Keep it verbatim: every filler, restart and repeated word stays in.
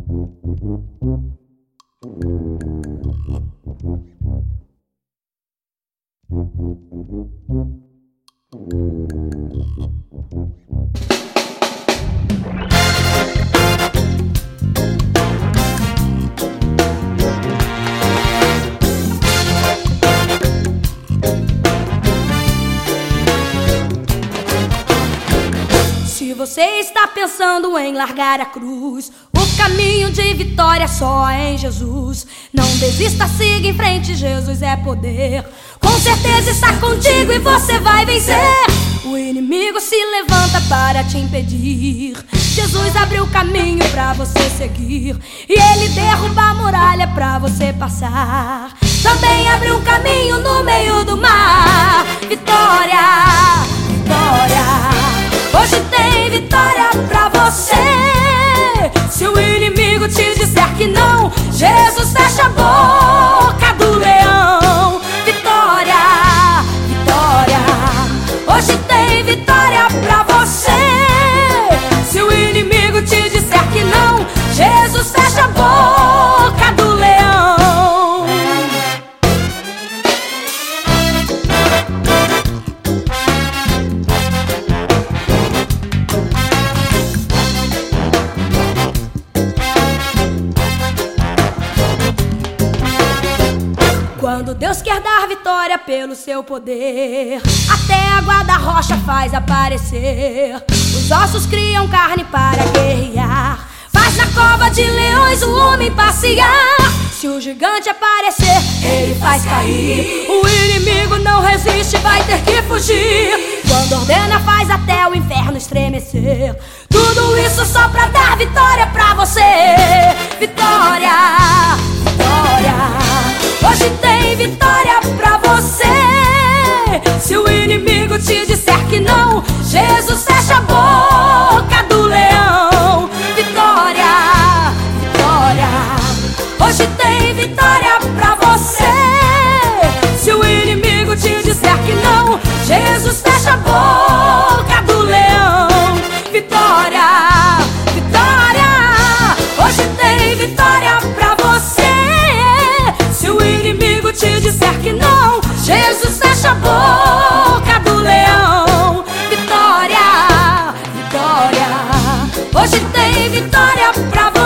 Se você está pensando em largar a cruz, o caminho de vitória só é em Jesus. Não desista, siga em frente, Jesus é poder. Com certeza está contigo e você vai vencer. O inimigo se levanta para te impedir. Jesus abriu o caminho pra você seguir, e Ele derruba a muralha pra você passar. Também abriu um caminho no meio do mar. Vitória, vitória. Hoje tem vitória pra você. Se o inimigo te disser que não, Jesus fecha a boca do leão. Vitória, vitória. Hoje tem vitória pra você. Se o inimigo te disser que não, Jesus fecha a boca do leão. Quando Deus quer dar vitória pelo seu poder, até a água da rocha faz aparecer. Os ossos criam carne para guerrear, faz na cova de leões o homem passear. Se o gigante aparecer, ele faz cair. O inimigo não resiste, vai ter que fugir. Quando ordena, faz até o inferno estremecer. Tudo isso só pra dar vitória pra você. Vitória, vitória. Hoje tem vitória pra você. Se o inimigo te disser que não, Jesus fecha a boca do leão. Vitória, vitória. Hoje tem vitória pra você. Se o inimigo te disser que não, Jesus fecha a boca do leão. Vitória, vitória. Hoje tem vitória pra você. Se o inimigo te disser que não, Jesus fecha a boca do leão. Vitória, vitória. Hoje tem vitória pra você.